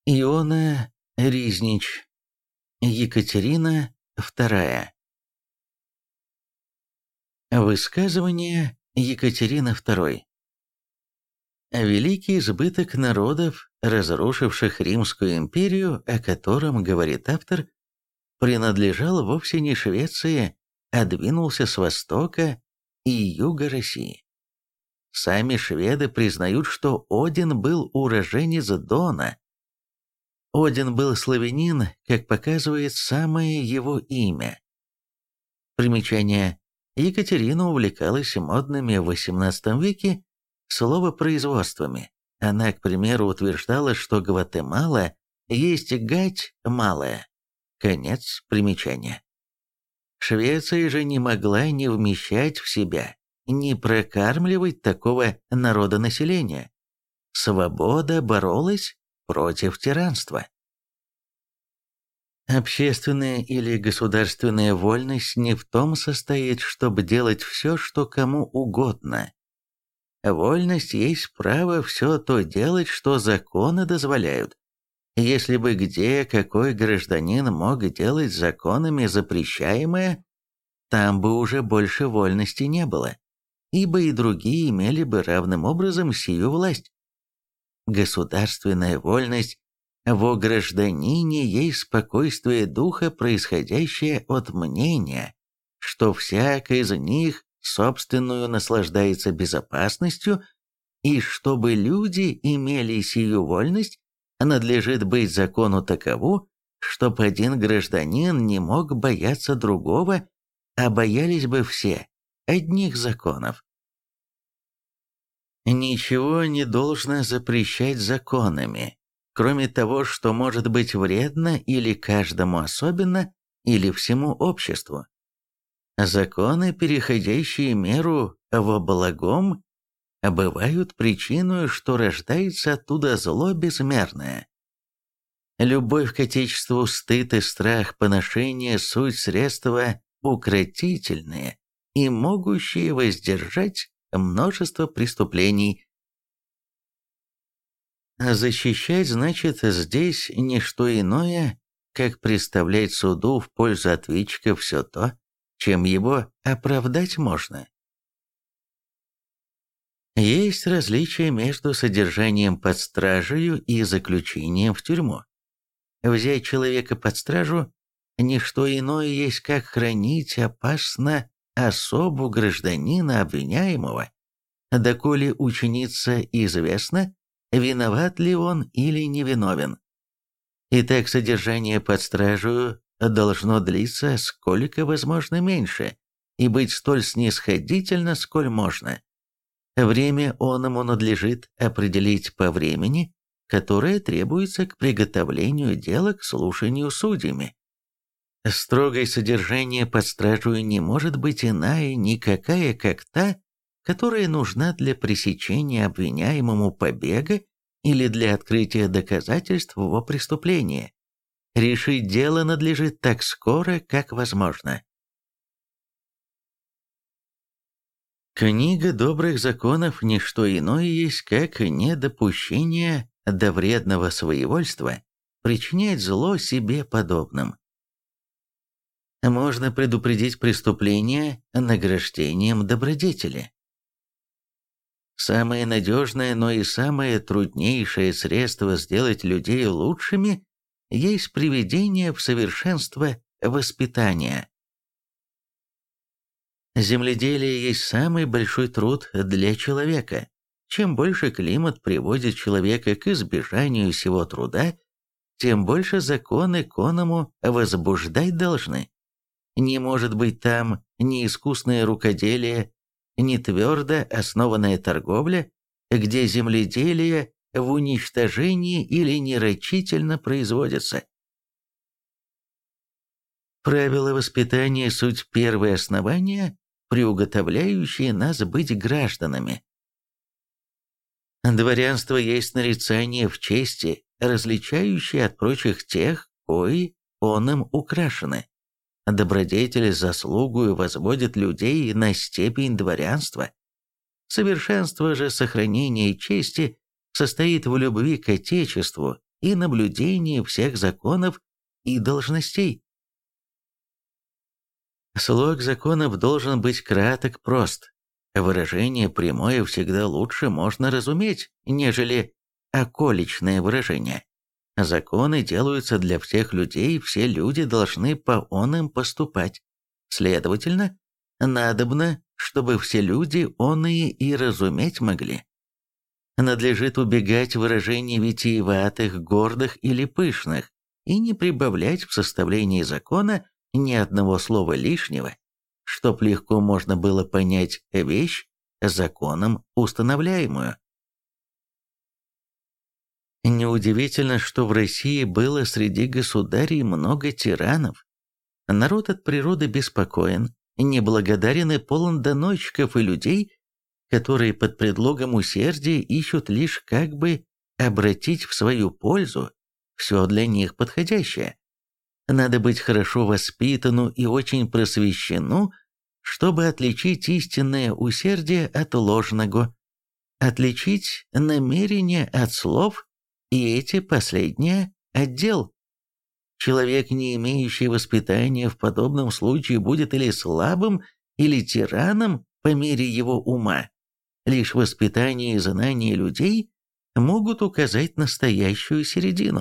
Иона Ризнич. Екатерина II. Высказывание Екатерины II. Великий избыток народов, разрушивших Римскую империю, о котором говорит автор, принадлежал вовсе не Швеции, а двинулся с востока и юга России. Сами шведы признают, что Один был уроженец Дона. Один был славянин, как показывает самое его имя. Примечание. Екатерина увлекалась модными в XVIII веке словопроизводствами. Она, к примеру, утверждала, что Гватемала есть гать малая. Конец примечания. Швеция же не могла не вмещать в себя, не прокармливать такого народонаселения. Свобода боролась против тиранства. Общественная или государственная вольность не в том состоит, чтобы делать все, что кому угодно. Вольность есть право все то делать, что законы дозволяют. Если бы где какой гражданин мог делать законами запрещаемое, там бы уже больше вольности не было, ибо и другие имели бы равным образом сию власть. Государственная вольность во гражданине есть спокойствие духа, происходящее от мнения, что всяк из них собственную наслаждается безопасностью, и чтобы люди имели сию вольность, надлежит быть закону такову, чтоб один гражданин не мог бояться другого, а боялись бы все одних законов. Ничего не должно запрещать законами, кроме того, что может быть вредно или каждому особенно, или всему обществу. Законы, переходящие меру во благом, бывают причиной, что рождается оттуда зло безмерное. Любовь к Отечеству, стыд и страх поношения – суть средства укротительные и могущие воздержать множество преступлений. Защищать значит здесь не что иное, как представлять суду в пользу ответчика все то, чем его оправдать можно. Есть различие между содержанием под стражею и заключением в тюрьму. Взять человека под стражу – не что иное есть, как хранить опасно особу гражданина обвиняемого, доколе ученица известно, виноват ли он или невиновен. Итак, содержание под стражу должно длиться сколько возможно меньше и быть столь снисходительно, сколь можно. Время оному надлежит определить по времени, которое требуется к приготовлению дела к слушанию судьями. Строгое содержание под стражей не может быть иная никакая, как та, которая нужна для пресечения обвиняемому побега или для открытия доказательств его преступления. Решить дело надлежит так скоро, как возможно. Книга добрых законов не что иное есть, как недопущение до вредного своевольства причинять зло себе подобным. Можно предупредить преступление награждением добродетели. Самое надежное, но и самое труднейшее средство сделать людей лучшими есть приведение в совершенство воспитания. Земледелие есть самый большой труд для человека. Чем больше климат приводит человека к избежанию сего труда, тем больше законы к оному возбуждать должны. Не может быть там ни искусное рукоделие, ни твердо основанная торговля, где земледелие в уничтожении или нерачительно производится. Правила воспитания – суть первое основание, приуготовляющее нас быть гражданами. Дворянство есть нарицание в чести, различающее от прочих тех, кои оным украшены. Добродетель заслугою возводит людей на степень дворянства. Совершенство же сохранения чести состоит в любви к Отечеству и наблюдении всех законов и должностей. Слог законов должен быть краток, прост. Выражение прямое всегда лучше можно разуметь, нежели околичное выражение. Законы делаются для всех людей, все люди должны по оным поступать. Следовательно, надобно, чтобы все люди оные и разуметь могли. Надлежит убегать выражений витиеватых, гордых или пышных, и не прибавлять в составлении закона ни одного слова лишнего, чтоб легко можно было понять вещь, законом установляемую. Неудивительно, что в России было среди государей много тиранов. Народ от природы беспокоен, неблагодарен и полон доносчиков и людей, которые под предлогом усердия ищут лишь как бы обратить в свою пользу все для них подходящее. Надо быть хорошо воспитану и очень просвещену, чтобы отличить истинное усердие от ложного, отличить намерение от слов, и эти последние от дел. Человек, не имеющий воспитания, в подобном случае будет или слабым, или тираном по мере его ума. Лишь воспитание и знание людей могут указать настоящую середину.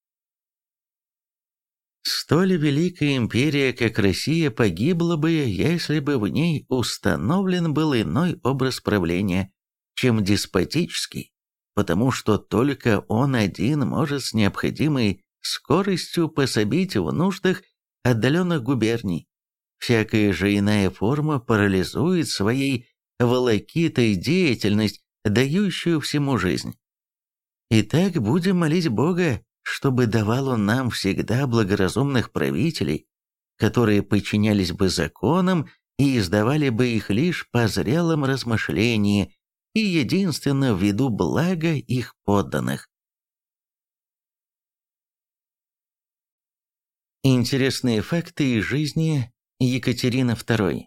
Столь великая империя, как Россия, погибла бы, если бы в ней установлен был иной образ правления, чем деспотический, потому что только он один может с необходимой скоростью пособить в нуждах отдаленных губерний. Всякая же иная форма парализует своей волокитой деятельность, дающую всему жизнь. Итак, будем молить Бога, чтобы давал Он нам всегда благоразумных правителей, которые подчинялись бы законам и издавали бы их лишь по зрелом размышлении и единственно в виду блага их подданных. Интересные факты из жизни Екатерины II.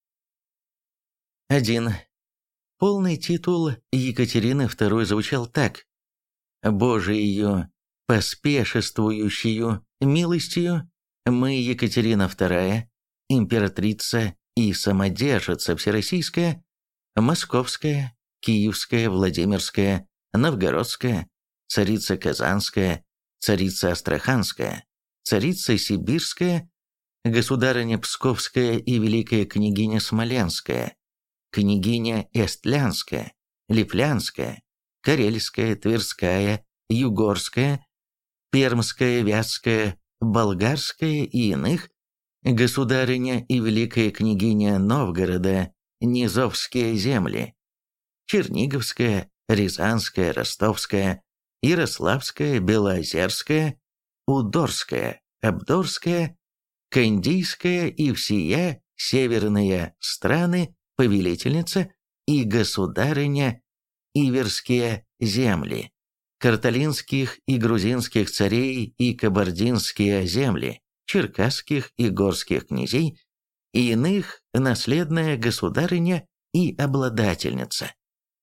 1. Полный титул Екатерины II звучал так: «Божиею поспешествующую милостью мы, Екатерина II, императрица и самодержица всероссийская, московская, киевская, Владимирская, новгородская, царица Казанская, царица Астраханская, царица Сибирская, государыня Псковская и великая княгиня Смоленская, княгиня Эстлянская, Лифлянская, Карельская, Тверская, Югорская, Пермская, Вятская, Болгарская и иных, государыня и великая княгиня Новгорода, Низовские земли, Черниговская, Рязанская, Ростовская, Ярославская, Белоозерская, Удорская, Абдорская, Кандийская и всея северные страны, повелительница и государыня Иверские земли, карталинских и грузинских царей и кабардинские земли, черкасских и горских князей и иных наследная государыня и обладательница.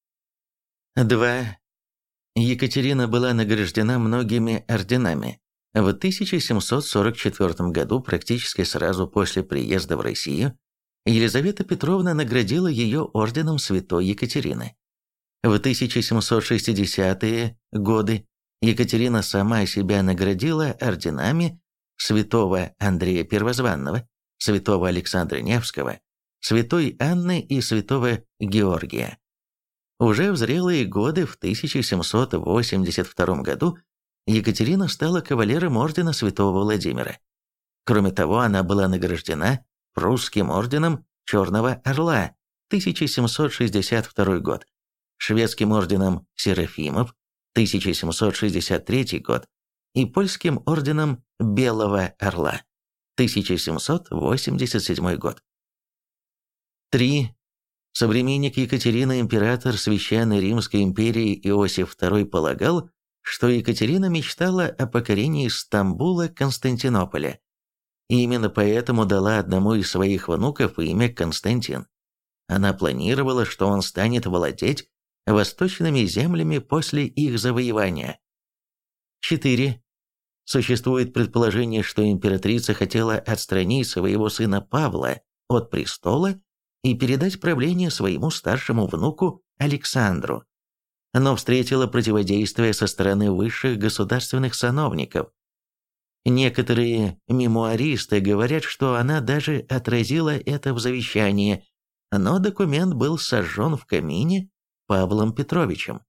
2. Екатерина была награждена многими орденами. В 1744 году, практически сразу после приезда в Россию, Елизавета Петровна наградила ее орденом Святой Екатерины. В 1760-е годы Екатерина сама себя наградила орденами святого Андрея Первозванного, святого Александра Невского, святой Анны и святого Георгия. Уже в зрелые годы, в 1782 году, Екатерина стала кавалером ордена святого Владимира. Кроме того, она была награждена прусским орденом Черного Орла, 1762 год, шведским орденом Серафимов, 1763 год, и польским орденом Белого Орла, 1787 год. 3. Современник Екатерины, император Священной Римской империи Иосиф II полагал, что Екатерина мечтала о покорении Стамбула, Константинополя, и именно поэтому дала одному из своих внуков имя Константин. Она планировала, что он станет владеть восточными землями после их завоевания. 4. Существует предположение, что императрица хотела отстранить своего сына Павла от престола и передать правление своему старшему внуку Александру, но встретила противодействие со стороны высших государственных сановников. Некоторые мемуаристы говорят, что она даже отразила это в завещании, но документ был сожжен в камине Павлом Петровичем.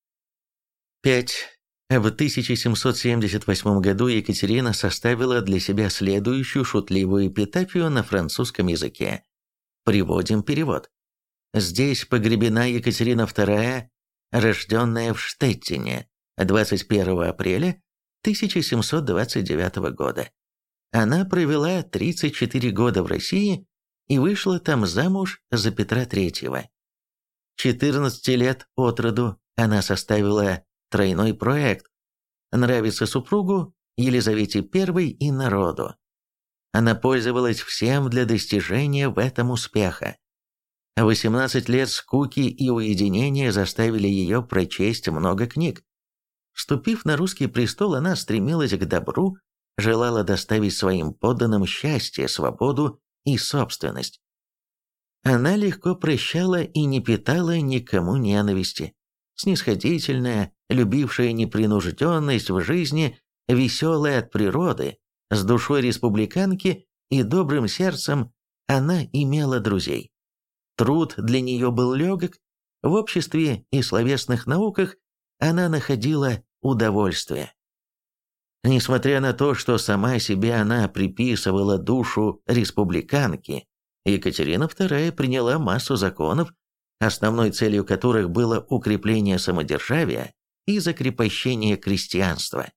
5. В 1778 году Екатерина составила для себя следующую шутливую эпитафию на французском языке. Приводим перевод. Здесь погребена Екатерина II, рожденная в Штеттине 21 апреля 1729 года. Она провела 34 года в России и вышла там замуж за Петра III. 14 лет от роду она составила тройной проект «Нравится супругу Елизавете I и народу». Она пользовалась всем для достижения в этом успеха. 18 лет скуки и уединения заставили ее прочесть много книг. Вступив на русский престол, она стремилась к добру, желала доставить своим подданным счастье, свободу и собственность. Она легко прощала и не питала никому ненависти. Снисходительная, любившая непринужденность в жизни, веселая от природы, с душой республиканки и добрым сердцем, она имела друзей. Труд для нее был легок, в обществе и словесных науках она находила удовольствие. Несмотря на то, что сама себе она приписывала душу республиканки, Екатерина II приняла массу законов, основной целью которых было укрепление самодержавия и закрепощение крестьянства.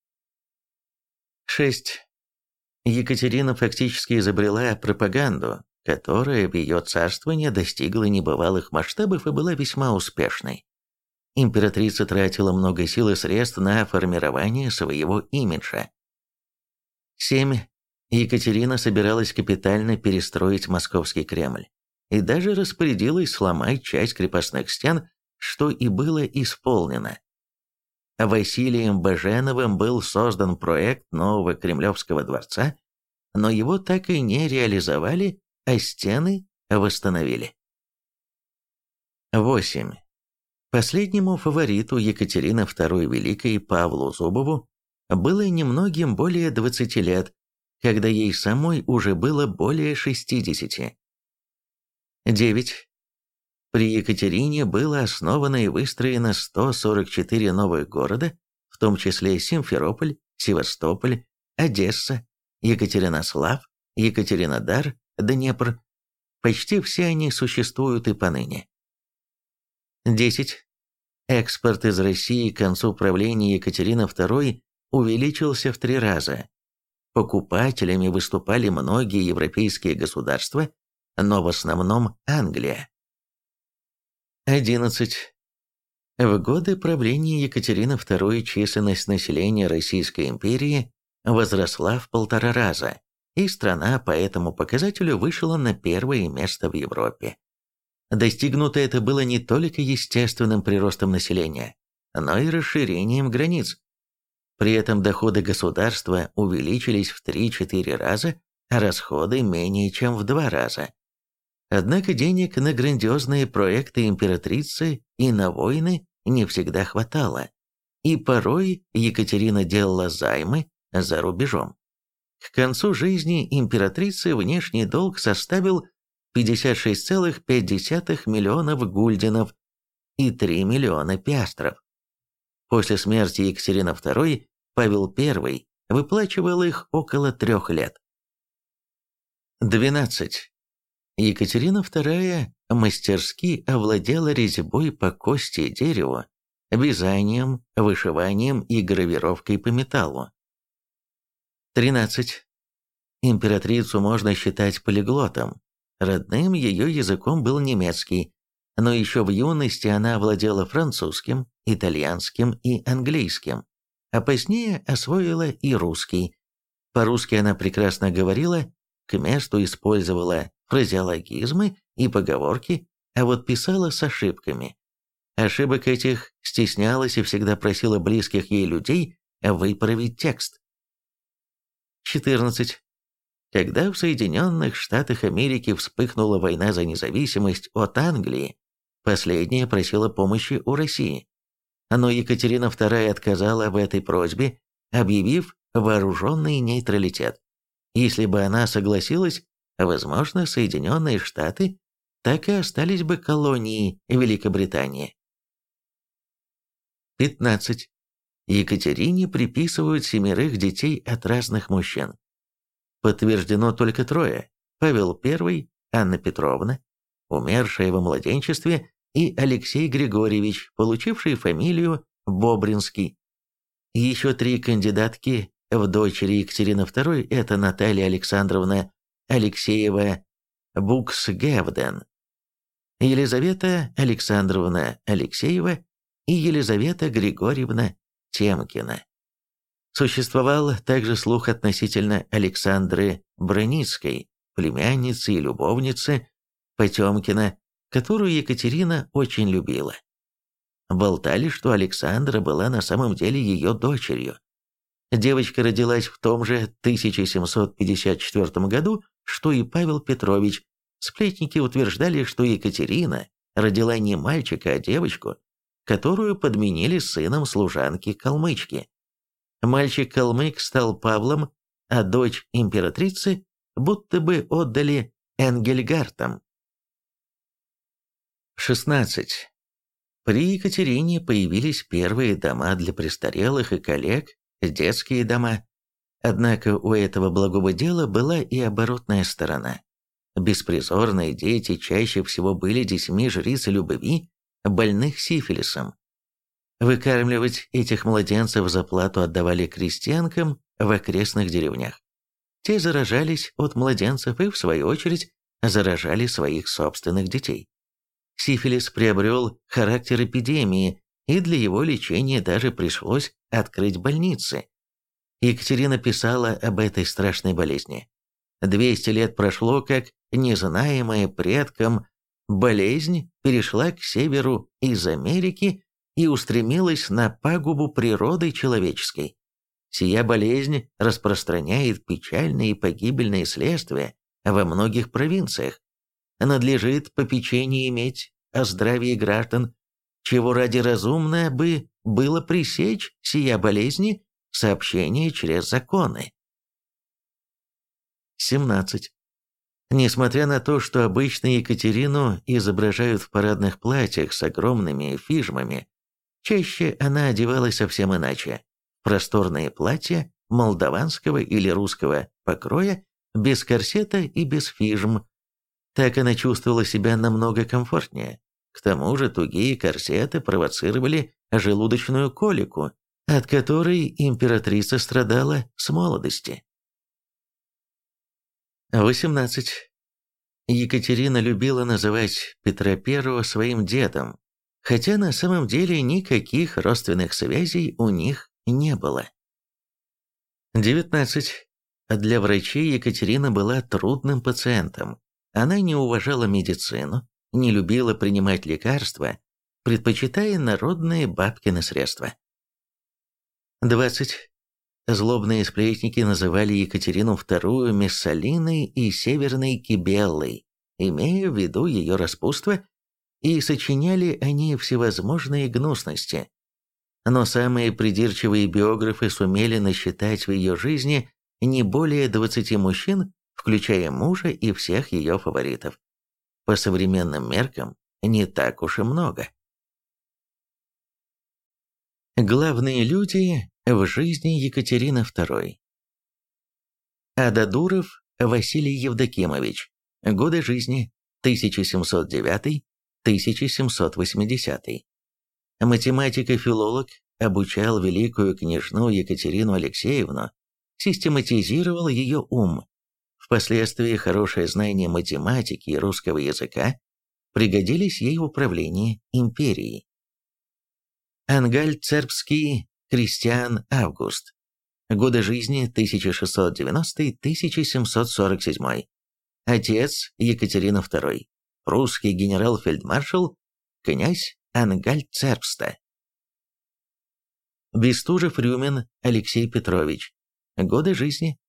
6. Екатерина фактически изобрела пропаганду, которая в ее царствование достигла небывалых масштабов и была весьма успешной. Императрица тратила много сил и средств на формирование своего имиджа. 7. Екатерина собиралась капитально перестроить Московский Кремль и даже распорядилась сломать часть крепостных стен, что и было исполнено. Василием Баженовым был создан проект нового Кремлевского дворца, но его так и не реализовали, а стены восстановили. 8. Последнему фавориту Екатерины II Великой Павлу Зубову было немногим более 20 лет, когда ей самой уже было более 60. 9. При Екатерине было основано и выстроено 144 новых города, в том числе Симферополь, Севастополь, Одесса, Екатеринослав, Екатеринодар, Днепр. Почти все они существуют и поныне. 10. Экспорт из России к концу правления Екатерины II увеличился в 3 раза. Покупателями выступали многие европейские государства, но в основном Англия. 11. В годы правления Екатерины II численность населения Российской империи возросла в 1,5 раза, и страна по этому показателю вышла на первое место в Европе. Достигнуто это было не только естественным приростом населения, но и расширением границ. При этом доходы государства увеличились в 3-4 раза, а расходы менее чем в 2 раза. Однако денег на грандиозные проекты императрицы и на войны не всегда хватало, и порой Екатерина делала займы за рубежом. К концу жизни императрицы внешний долг составил 56,5 миллионов гульденов и 3 миллиона пиастров. После смерти Екатерины II Павел I выплачивал их около 3 лет. 12. Екатерина II мастерски овладела резьбой по кости и дереву, вязанием, вышиванием и гравировкой по металлу. 13. Императрицу можно считать полиглотом. Родным ее языком был немецкий, но еще в юности она овладела французским, итальянским и английским, а позднее освоила и русский. По-русски она прекрасно говорила, к месту использовала фразеологизмы и поговорки, а вот писала с ошибками. Ошибок этих стеснялась и всегда просила близких ей людей выправить текст. 14. Когда в Соединенных Штатах Америки вспыхнула война за независимость от Англии, последняя просила помощи у России. Но Екатерина II отказала в этой просьбе, объявив вооруженный нейтралитет. Если бы она согласилась, возможно, Соединенные Штаты так и остались бы колонией Великобритании. 15. Екатерине приписывают 7 детей от разных мужчин. Подтверждено только 3: Павел I, Анна Петровна, умершая во младенчестве, и Алексей Григорьевич, получивший фамилию Бобринский. Еще 3 кандидатки в дочери Екатерины II – это Наталья Александровна Алексеева Буксгевден, Елизавета Александровна Алексеева и Елизавета Григорьевна Темкина. Существовал также слух относительно Александры Броницкой, племянницы и любовницы Потемкина, которую Екатерина очень любила. Болтали, что Александра была на самом деле ее дочерью. Девочка родилась в том же 1754 году, что и Павел Петрович. Сплетники утверждали, что Екатерина родила не мальчика, а девочку, которую подменили сыном служанки-калмычки. Мальчик-калмык стал Павлом, а дочь императрицы будто бы отдали Энгельгартам. 16. При Екатерине появились первые дома для престарелых и коллег, детские дома. Однако у этого благого дела была и оборотная сторона. Беспризорные дети чаще всего были детьми жриц любви, больных сифилисом. Выкармливать этих младенцев за плату отдавали крестьянкам в окрестных деревнях. Те заражались от младенцев и, в свою очередь, заражали своих собственных детей. Сифилис приобрел характер эпидемии, и для его лечения даже пришлось открыть больницы. Екатерина писала об этой страшной болезни. 200 лет прошло, как незнаемая предкам болезнь перешла к северу из Америки и устремилась на пагубу природы человеческой. Сия болезнь распространяет печальные и погибельные следствия во многих провинциях. Надлежит попечение иметь о здравии граждан, чего ради разумно бы было пресечь сия болезни сообщение через законы. 17. Несмотря на то, что обычно Екатерину изображают в парадных платьях с огромными фижмами, чаще она одевалась совсем иначе. Просторные платья молдаванского или русского покроя, без корсета и без фижм. Так она чувствовала себя намного комфортнее. К тому же тугие корсеты провоцировали желудочную колику, от которой императрица страдала с молодости. 18. Екатерина любила называть Петра I своим дедом, хотя на самом деле никаких родственных связей у них не было. 19. Для врачей Екатерина была трудным пациентом. Она не уважала медицину, не любила принимать лекарства, предпочитая народные бабкины средства. 20. Злобные сплетники называли Екатерину II Мессалиной и Северной Кибеллой, имея в виду ее распутство, и сочиняли они всевозможные гнусности. Но самые придирчивые биографы сумели насчитать в ее жизни не более 20 мужчин, включая мужа и всех ее фаворитов. По современным меркам не так уж и много. Главные люди в жизни Екатерины II. Ададуров Василий Евдокимович. Годы жизни 1709-1780. Математик и филолог, обучал великую княжну Екатерину Алексеевну, систематизировал ее ум. Впоследствии хорошее знание математики и русского языка пригодились ей в управлении империей. Ангальцербский Кристиан Август. Годы жизни 1690-1747. Отец Екатерины II. Прусский генерал-фельдмаршал, князь Ангальцербста. Бестужев-Рюмин Алексей Петрович. Годы жизни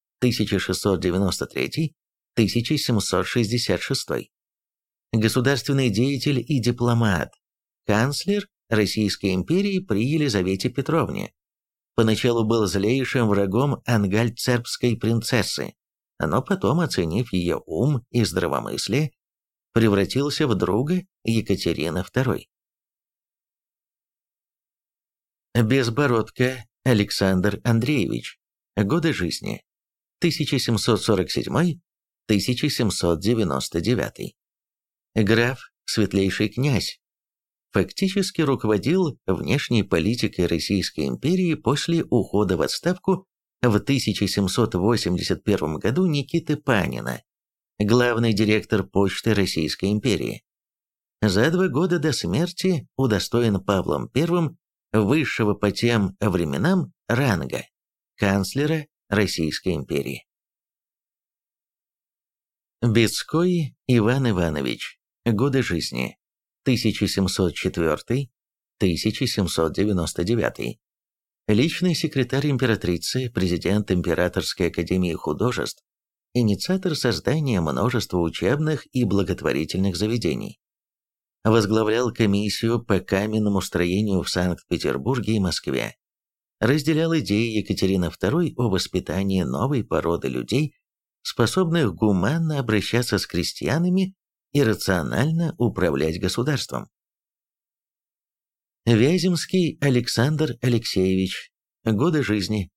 1693-1766. Государственный деятель и дипломат. Канцлер Российской империи при Елизавете Петровне. Поначалу был злейшим врагом ангальцербской принцессы, но потом, оценив ее ум и здравомыслие, превратился в друга Екатерины II. Безбородко Александр Андреевич. Годы жизни 1747-1799. Граф, светлейший князь. Фактически руководил внешней политикой Российской империи после ухода в отставку в 1781 году Никиты Панина, главный директор почты Российской империи. За 2 года до смерти удостоен Павлом I высшего по тем временам ранга канцлера Российской империи. Бецкой Иван Иванович. Годы жизни 1704-1799. Личный секретарь императрицы, президент Императорской академии художеств, инициатор создания множества учебных и благотворительных заведений. Возглавлял комиссию по каменному строению в Санкт-Петербурге и Москве. Разделял идеи Екатерины II о воспитании новой породы людей, способных гуманно обращаться с крестьянами и рационально управлять государством. Вяземский Александр Алексеевич. Годы жизни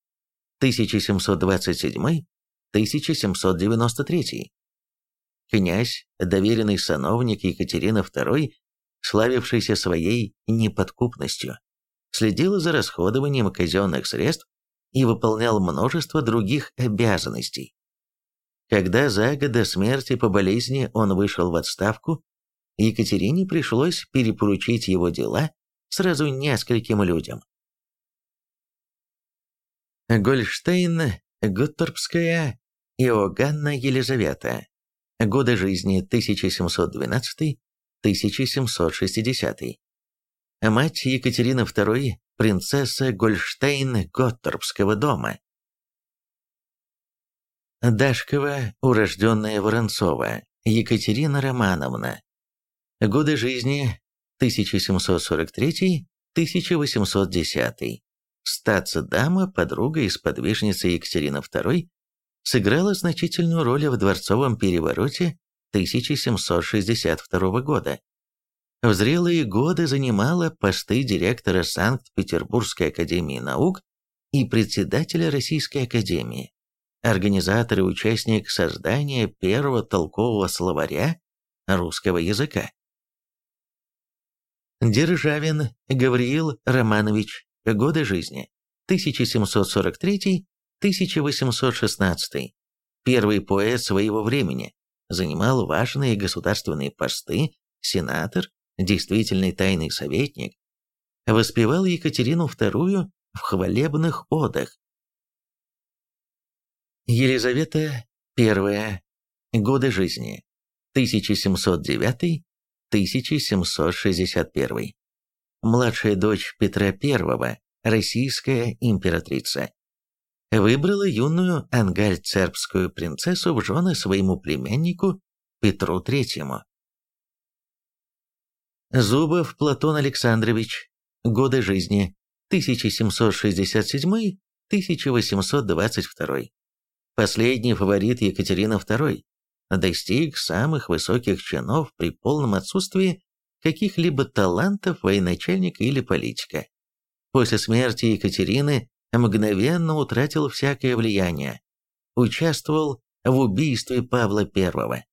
1727-1793. Князь, доверенный сановник Екатерины II, славившийся своей неподкупностью, следил за расходованием казенных средств и выполнял множество других обязанностей. Когда за год до смерти по болезни он вышел в отставку, Екатерине пришлось перепоручить его дела сразу нескольким людям. Гольштейн, Готторпская, Иоганна Елизавета. Годы жизни 1712-1760. Мать Екатерины II, принцесса Гольштейн-Готторпского дома. Дашкова, урожденная Воронцова, Екатерина Романовна. Годы жизни 1743-1810. Статсдама, подруга и сподвижница Екатерины II, сыграла значительную роль в дворцовом перевороте 1762 года. В зрелые годы занимала посты директора Санкт-Петербургской академии наук и председателя Российской академии, организатор и участник создания первого толкового словаря русского языка. Державин Гавриил Романович. Годы жизни 1743-1816. Первый поэт своего времени, занимал важные государственные посты, сенатор, действительный тайный советник, воспевал Екатерину II в хвалебных одах. Елизавета I. Годы жизни 1709-1761. Младшая дочь Петра I, российская императрица. Выбрала юную ангальцербскую принцессу в жены своему племяннику Петру III. Зубов Платон Александрович. Годы жизни 1767-1822. Последний фаворит Екатерины II. Достиг самых высоких чинов при полном отсутствии каких-либо талантов военачальника или политика. После смерти Екатерины мгновенно утратил всякое влияние. Участвовал в убийстве Павла I.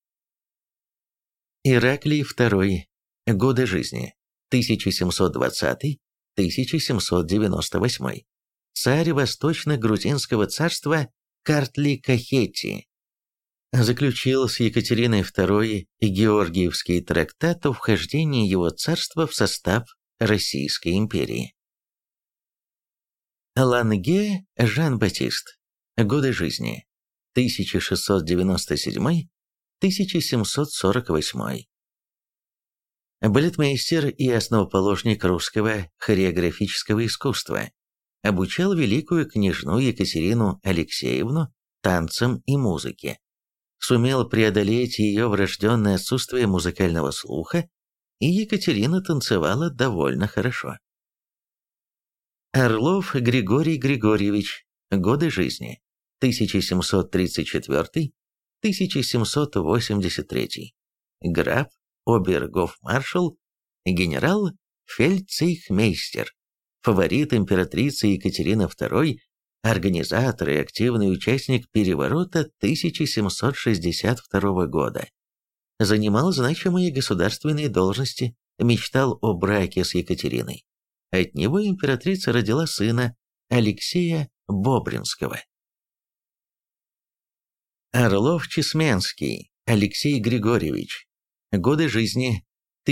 Ираклий II. Годы жизни 1720-1798. Царь Восточно-Грузинского царства Картли-Кахетти. Заключил с Екатериной II Георгиевский трактат о вхождении его царства в состав Российской империи. Ланге Жан-Батист. Годы жизни 1697-1748. Балетмейстер и основоположник русского хореографического искусства, обучал великую княжну Екатерину Алексеевну танцам и музыке, сумел преодолеть ее врожденное отсутствие музыкального слуха, и Екатерина танцевала довольно хорошо. Орлов Григорий Григорьевич. Годы жизни. 1734-1783. Граф, обергофмаршал, генерал, фельдцейхмейстер, фаворит императрицы Екатерины II, организатор и активный участник переворота 1762 года. Занимал значимые государственные должности, мечтал о браке с Екатериной. От него императрица родила сына Алексея Бобринского. Орлов-Чесменский Алексей Григорьевич. Годы жизни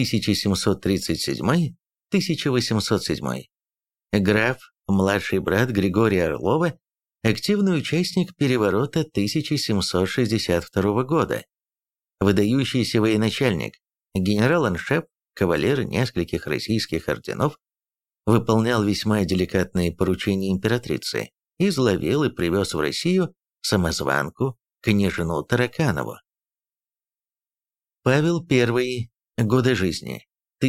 1737-1807. Граф, младший брат Григория Орлова, активный участник переворота 1762 года. Выдающийся военачальник, генерал-аншеф, кавалер нескольких российских орденов, выполнял весьма деликатные поручения императрицы, изловил и привез в Россию самозванку княжну Тараканову. Павел I. Годы жизни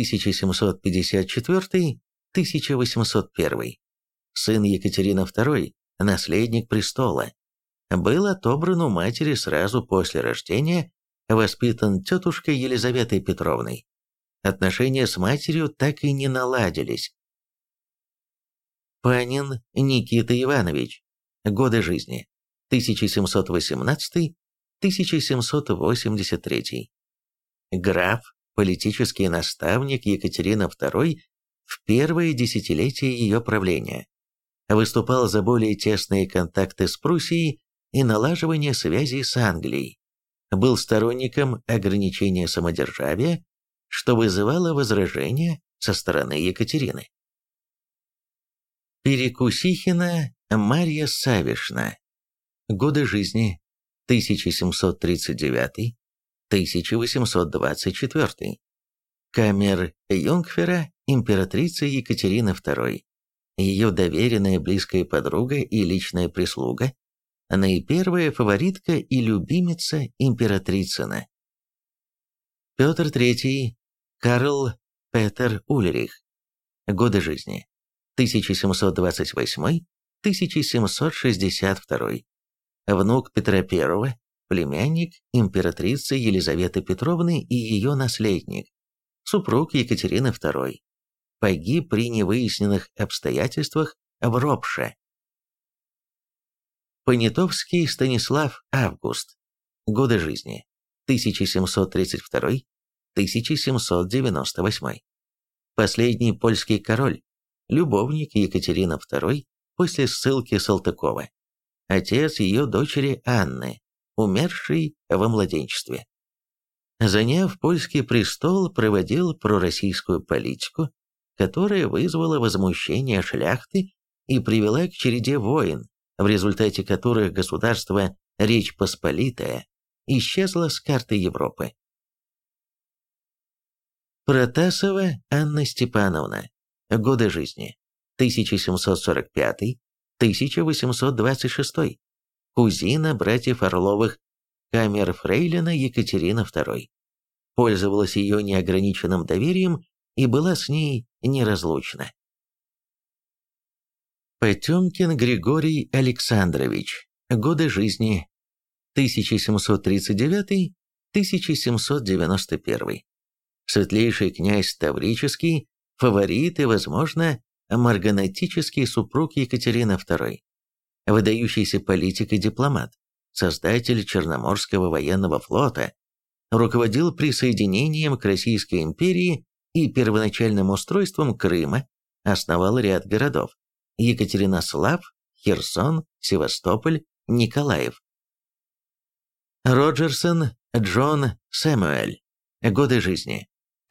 1754-1801. Сын Екатерины II, наследник престола. Был отобран у матери сразу после рождения, воспитан тетушкой Елизаветой Петровной. Отношения с матерью так и не наладились. Панин Никита Иванович. Годы жизни 1718-1783. Граф, политический наставник Екатерины II в первые десятилетия ее правления. Выступал за более тесные контакты с Пруссией и налаживание связей с Англией. Был сторонником ограничения самодержавия, что вызывало возражения со стороны Екатерины. Перекусихина Марья Савишна. Годы жизни 1739-1824. Камер-юнгфера императрицы Екатерины II. Ее доверенная близкая подруга и личная прислуга, наипервая фаворитка и любимица императрицына. Петр III. Карл Петер Ульрих. Годы жизни 1728-1762. Внук Петра I, племянник императрицы Елизаветы Петровны и ее наследник, супруг Екатерины II. Погиб при невыясненных обстоятельствах в Ропше. Понятовский Станислав Август. Годы жизни 1732-1798. Последний польский король, любовник Екатерины II после ссылки Салтыкова. Отец ее дочери Анны, умершей во младенчестве. Заняв польский престол, проводил пророссийскую политику, которая вызвала возмущение шляхты и привела к череде войн, в результате которых государство Речь Посполитая исчезло с карты Европы. Протасова Анна Степановна. Годы жизни 1745-1826. Кузина братьев Орловых, камерфрейлина Екатерина II. Пользовалась ее неограниченным доверием и была с ней неразлучна. Потемкин Григорий Александрович. Годы жизни 1739-1791. Светлейший князь Таврический, фаворит и, возможно, марганатический супруг Екатерины II. Выдающийся политик и дипломат, создатель Черноморского военного флота, руководил присоединением к Российской империи и первоначальным устройством Крыма, основал ряд городов: Екатеринослав, Херсон, Севастополь, Николаев. Роджерсон Джон Сэмюэль. Годы жизни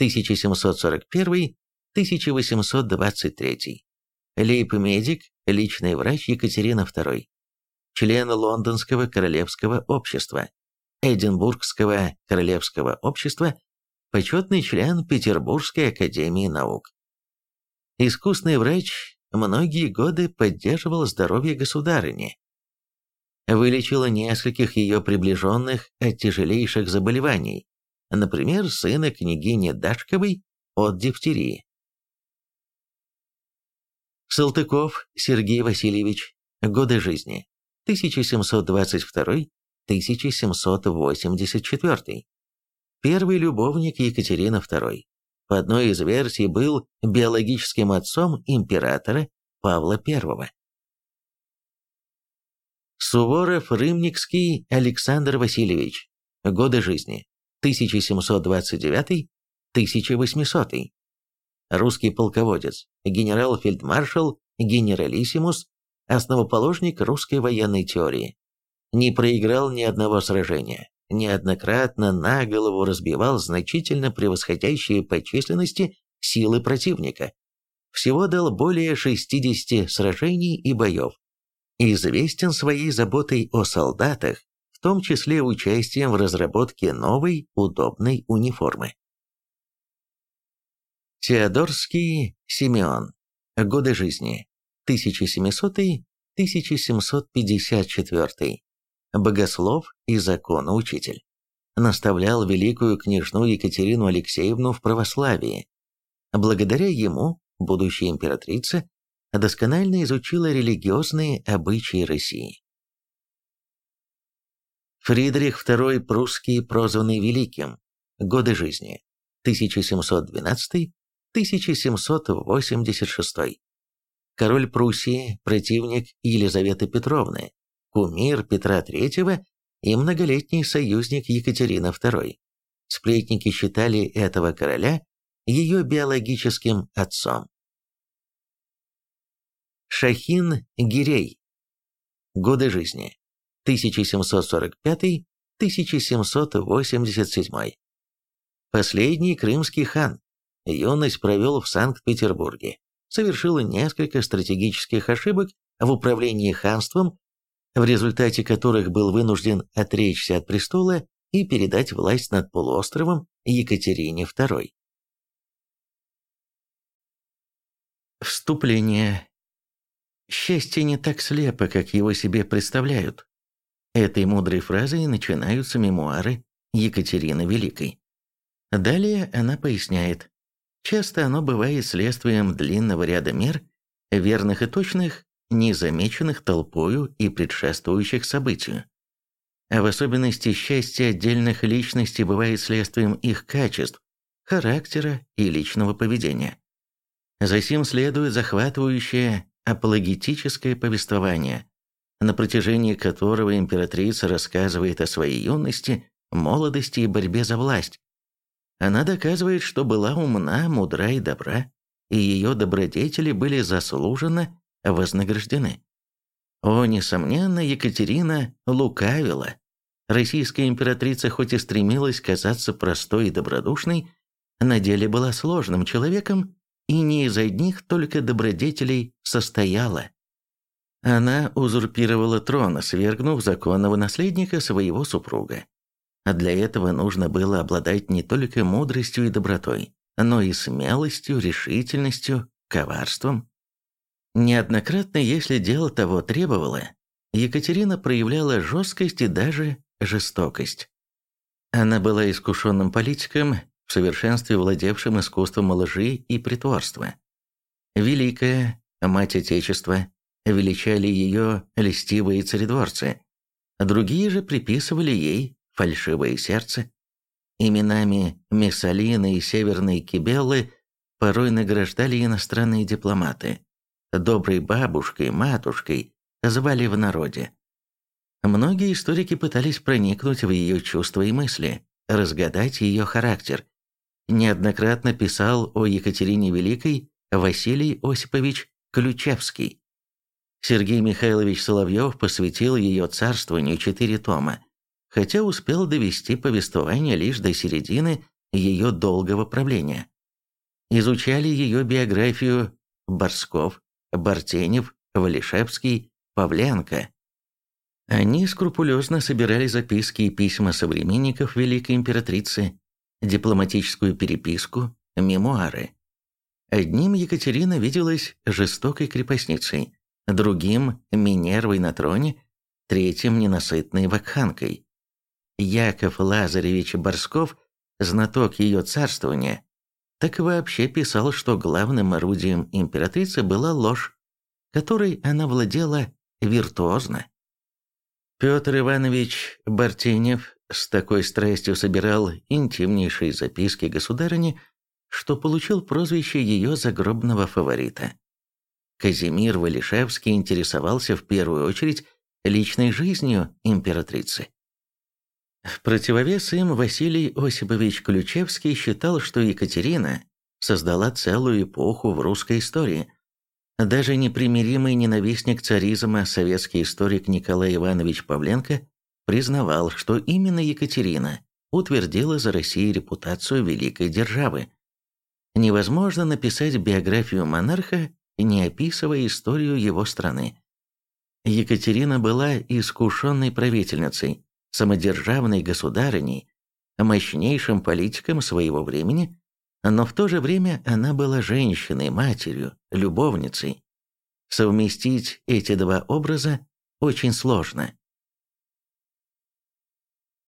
1741-1823. Лейб-медик, личный врач Екатерины II. Член Лондонского королевского общества, Эдинбургского королевского общества, почетный член Петербургской академии наук. Искусный врач, многие годы поддерживал здоровье государыни. Вылечила нескольких ее приближенных от тяжелейших заболеваний, например, сына княгини Дашковой от дифтерии. Салтыков Сергей Васильевич. Годы жизни. 1722-1784. Первый любовник Екатерины II. По одной из версий был биологическим отцом императора Павла I. Суворов-Рымникский Александр Васильевич. Годы жизни. 1729-1800. Русский полководец, генерал-фельдмаршал, генералиссимус, основоположник русской военной теории. Не проиграл ни одного сражения, неоднократно на голову разбивал значительно превосходящие по численности силы противника. Всего дал более 60 сражений и боев. Известен своей заботой о солдатах, в том числе участием в разработке новой удобной униформы. Теодорский Симеон. Годы жизни. 1700-1754. Богослов и законоучитель. Наставлял великую княжну Екатерину Алексеевну в православии. Благодаря ему будущая императрица досконально изучила религиозные обычаи России. Фридрих II Прусский, прозванный Великим. Годы жизни. 1712-1786. Король Пруссии, противник Елизаветы Петровны, кумир Петра III и многолетний союзник Екатерины II. Сплетники считали этого короля ее биологическим отцом. Шахин Гирей. Годы жизни. 1745-1787. Последний крымский хан. Юность провел в Санкт-Петербурге. Совершил несколько стратегических ошибок в управлении ханством, в результате которых был вынужден отречься от престола и передать власть над полуостровом Екатерине II. Вступление. Счастье не так слепо, как его себе представляют. Этой мудрой фразой начинаются мемуары Екатерины Великой. Далее она поясняет. Часто оно бывает следствием длинного ряда мер, верных и точных, незамеченных толпою и предшествующих событию. А в особенности счастье отдельных личностей бывает следствием их качеств, характера и личного поведения. Засим следует захватывающее апологетическое повествование, на протяжении которого императрица рассказывает о своей юности, молодости и борьбе за власть. Она доказывает, что была умна, мудра и добра, и ее добродетели были заслуженно вознаграждены. О, несомненно, Екатерина лукавила. Российская императрица хоть и стремилась казаться простой и добродушной, на деле была сложным человеком и не из одних только добродетелей состояла. Она узурпировала трон, свергнув законного наследника своего супруга. А для этого нужно было обладать не только мудростью и добротой, но и смелостью, решительностью, коварством. Неоднократно, если дело того требовало, Екатерина проявляла жесткость и даже жестокость. Она была искушенным политиком, в совершенстве владевшим искусством лжи и притворства. Великая, мать Отечества, величали ее льстивые царедворцы, другие же приписывали ей фальшивое сердце. Именами Мессалины и Северной Кибеллы порой награждали иностранные дипломаты. Доброй бабушкой, матушкой звали в народе. Многие историки пытались проникнуть в ее чувства и мысли, разгадать ее характер. Неоднократно писал о Екатерине Великой Василий Осипович Ключевский. Сергей Михайлович Соловьев посвятил ее царствованию 4 тома, хотя успел довести повествование лишь до середины ее долгого правления. Изучали ее биографию Борсков, Бартенев, Валишевский, Павленко. Они скрупулезно собирали записки и письма современников великой императрицы, дипломатическую переписку, мемуары. Одним Екатерина виделась жестокой крепостницей, другим – Минервой на троне, третьим – ненасытной вакханкой. Яков Лазаревич Борсков, знаток ее царствования, так вообще писал, что главным орудием императрицы была ложь, которой она владела виртуозно. Петр Иванович Бартенев с такой страстью собирал интимнейшие записки государыни, что получил прозвище ее загробного фаворита. Казимир Валишевский интересовался в первую очередь личной жизнью императрицы. В противовес им Василий Осипович Ключевский считал, что Екатерина создала целую эпоху в русской истории. Даже непримиримый ненавистник царизма советский историк Николай Иванович Павленко признавал, что именно Екатерина утвердила за Россией репутацию великой державы. Невозможно написать биографию монарха, не описывая историю его страны. Екатерина была искушенной правительницей, самодержавной государыней, мощнейшим политиком своего времени, но в то же время она была женщиной, матерью, любовницей. Совместить эти два образа очень сложно.